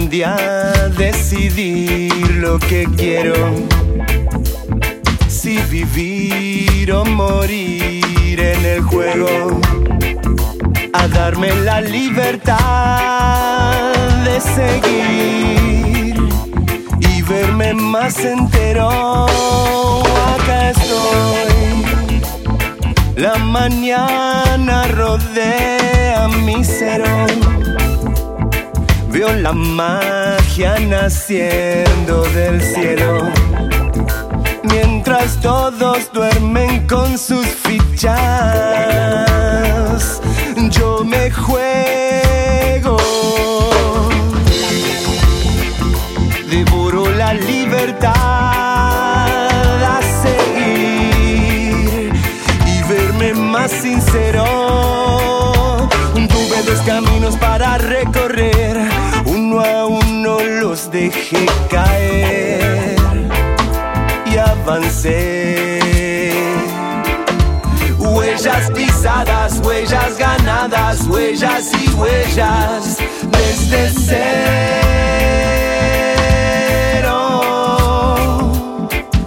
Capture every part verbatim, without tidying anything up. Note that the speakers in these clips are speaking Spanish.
aprendí a decidir lo que quiero, si vivir o morir en el juego, a darme la libertad de seguir y verme más entero. Acá estoy, la mañana rodea mi cero, veo la magia naciendo del cielo, mientras todos duermen con sus fichas, yo me juego. Devoro la libertad a seguir y verme más sincero. Tuve dos caminos para recorrer, uno a uno los dejé caer y avancé. Huellas pisadas, huellas ganadas, huellas y huellas desde cero.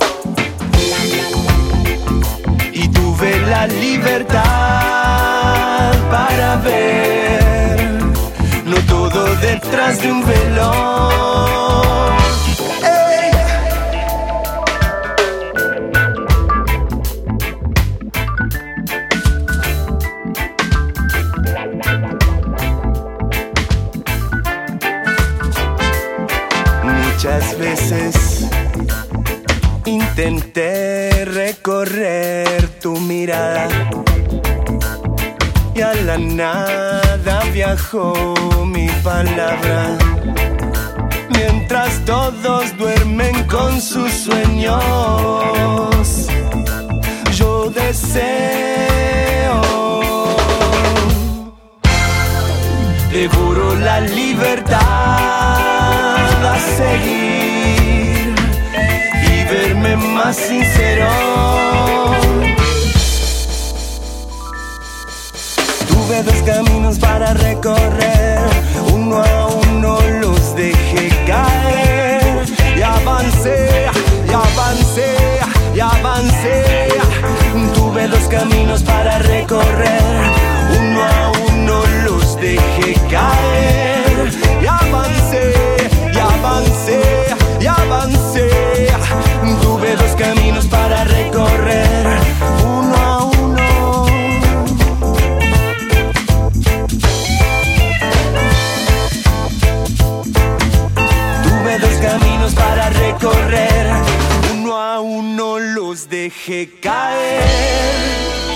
Y tuve la libertad para ver, no todo detrás de un velo. Muchas veces intenté recorrer tu mirada y a la nada viajó mi palabra, mientras todos duermen con sus sueños, yo deseo. Devoro la libertad a seguir y verme más sincero. Tuve dos caminos para recorrer, uno a uno los dejé caer y avancé, y avancé, y avancé. Tuve dos caminos para recorrer, uno a uno los dejé caer y avancé, y avancé, y avancé. Tuve dos caminos para recorrer, uno a uno. Tuve dos caminos para recorrer, uno a uno los dejé caer.